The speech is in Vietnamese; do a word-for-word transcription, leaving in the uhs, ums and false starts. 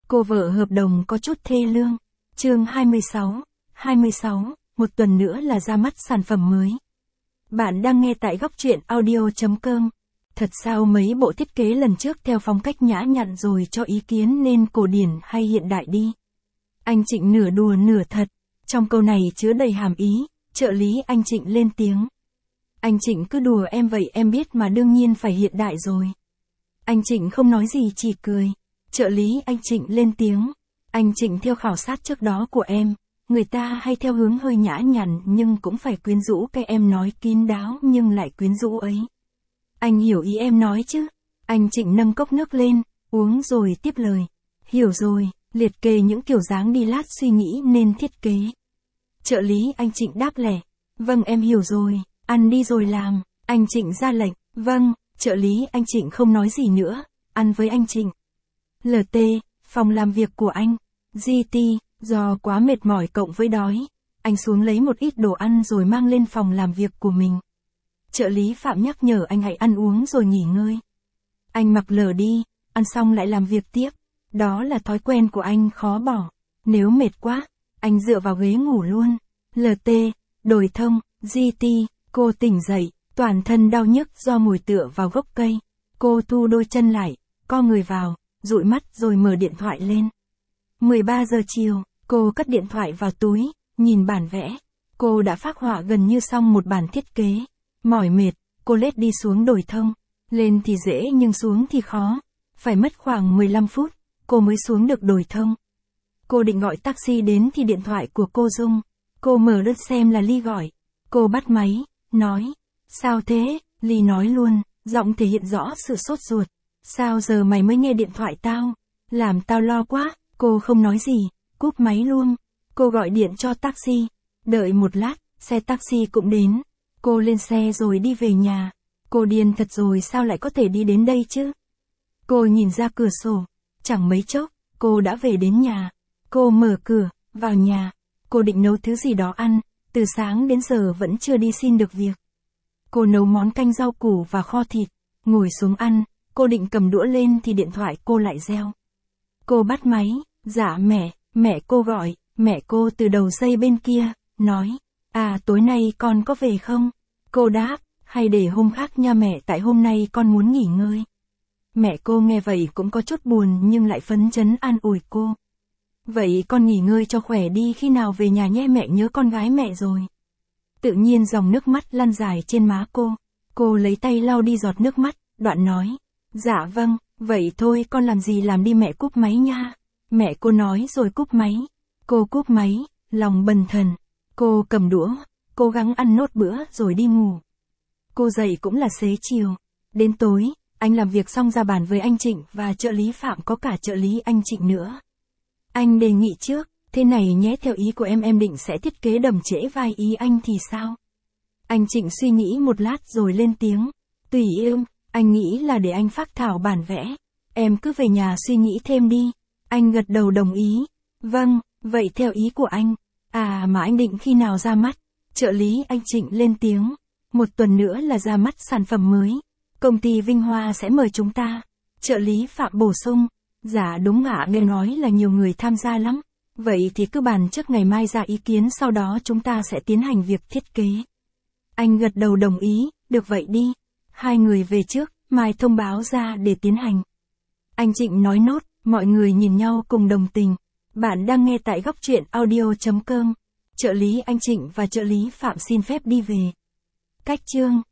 Cô vợ hợp đồng có chút thê lương. Chương hai mươi sáu, hai mươi sáu, một tuần nữa là ra mắt sản phẩm mới. Bạn đang nghe tại góc truyện audio chấm com. Thật sao mấy bộ thiết kế lần trước theo phong cách nhã nhặn rồi cho ý kiến nên cổ điển hay hiện đại đi. Anh Trịnh nửa đùa nửa thật. Trong câu này chứa đầy hàm ý, trợ lý anh Trịnh lên tiếng. Anh Trịnh cứ đùa em vậy em biết mà đương nhiên phải hiện đại rồi. Anh Trịnh không nói gì chỉ cười. Trợ lý anh Trịnh lên tiếng. Anh Trịnh theo khảo sát trước đó của em, người ta hay theo hướng hơi nhã nhặn nhưng cũng phải quyến rũ, cái em nói kín đáo nhưng lại quyến rũ ấy. Anh hiểu ý em nói chứ? Anh Trịnh nâng cốc nước lên, uống rồi tiếp lời. Hiểu rồi, liệt kê những kiểu dáng đi lát suy nghĩ nên thiết kế. Trợ lý anh Trịnh đáp lẻ. Vâng em hiểu rồi, ăn đi rồi làm. Anh Trịnh ra lệnh. Vâng, trợ lý anh Trịnh không nói gì nữa, ăn với anh Trịnh. lờ tê, phòng làm việc của anh. giê tê, do quá mệt mỏi cộng với đói, anh xuống lấy một ít đồ ăn rồi mang lên phòng làm việc của mình. Trợ lý Phạm nhắc nhở anh hãy ăn uống rồi nghỉ ngơi. Anh mặc lờ đi, ăn xong lại làm việc tiếp. Đó là thói quen của anh khó bỏ. Nếu mệt quá, anh dựa vào ghế ngủ luôn. lờ tê, đổi thông, giê tê, cô tỉnh dậy, toàn thân đau nhức do ngồi tựa vào gốc cây. Cô thu đôi chân lại, co người vào, dụi mắt rồi mở điện thoại lên. mười ba giờ chiều, cô cất điện thoại vào túi, nhìn bản vẽ. Cô đã phác họa gần như xong một bản thiết kế. Mỏi mệt, cô lết đi xuống đồi thông. Lên thì dễ nhưng xuống thì khó. Phải mất khoảng mười lăm phút, cô mới xuống được đồi thông. Cô định gọi taxi đến thì điện thoại của cô rung. Cô mở lướt xem là Ly gọi. Cô bắt máy, nói. Sao thế? Ly nói luôn, giọng thể hiện rõ sự sốt ruột. Sao giờ mày mới nghe điện thoại tao? Làm tao lo quá. Cô không nói gì, cúp máy luôn. Cô gọi điện cho taxi. Đợi một lát, xe taxi cũng đến. Cô lên xe rồi đi về nhà. Cô điên thật rồi, sao lại có thể đi đến đây chứ? Cô nhìn ra cửa sổ. Chẳng mấy chốc, cô đã về đến nhà. Cô mở cửa, vào nhà. Cô định nấu thứ gì đó ăn. Từ sáng đến giờ vẫn chưa đi xin được việc. Cô nấu món canh rau củ và kho thịt. Ngồi xuống ăn. Cô định cầm đũa lên thì điện thoại cô lại reo. Cô bắt máy. Dạ mẹ, mẹ cô gọi. Mẹ cô từ đầu dây bên kia, nói. À tối nay con có về không? Cô đáp. Hay để hôm khác nha mẹ, tại hôm nay con muốn nghỉ ngơi. Mẹ cô nghe vậy cũng có chút buồn nhưng lại phấn chấn an ủi cô. Vậy con nghỉ ngơi cho khỏe đi, khi nào về nhà nhé, mẹ nhớ con gái mẹ rồi. Tự nhiên dòng nước mắt lăn dài trên má cô. Cô lấy tay lau đi giọt nước mắt, đoạn nói. Dạ vâng, vậy thôi con làm gì làm đi, mẹ cúp máy nha. Mẹ cô nói rồi cúp máy. Cô cúp máy, lòng bần thần. Cô cầm đũa, cố gắng ăn nốt bữa rồi đi ngủ. Cô dậy cũng là xế chiều. Đến tối, anh làm việc xong ra bàn với anh Trịnh và trợ lý Phạm, có cả trợ lý anh Trịnh nữa. Anh đề nghị trước, thế này nhé, theo ý của em em định sẽ thiết kế đầm trễ vai, ý anh thì sao? Anh Trịnh suy nghĩ một lát rồi lên tiếng. Tùy em, anh nghĩ là để anh phác thảo bản vẽ. Em cứ về nhà suy nghĩ thêm đi. Anh gật đầu đồng ý. Vâng, vậy theo ý của anh. À mà anh định khi nào ra mắt? Trợ lý anh Trịnh lên tiếng. Một tuần nữa là ra mắt sản phẩm mới. Công ty Vinh Hoa sẽ mời chúng ta. Trợ lý Phạm bổ sung. Dạ đúng ạ, nghe nói là nhiều người tham gia lắm. Vậy thì cứ bàn trước ngày mai ra ý kiến, sau đó chúng ta sẽ tiến hành việc thiết kế. Anh gật đầu đồng ý. Được vậy đi. Hai người về trước, mai thông báo ra để tiến hành. Anh Trịnh nói nốt, mọi người nhìn nhau cùng đồng tình. Bạn đang nghe tại góc truyện audio chấm com. Trợ lý anh Trịnh và trợ lý Phạm xin phép đi về. Cách chương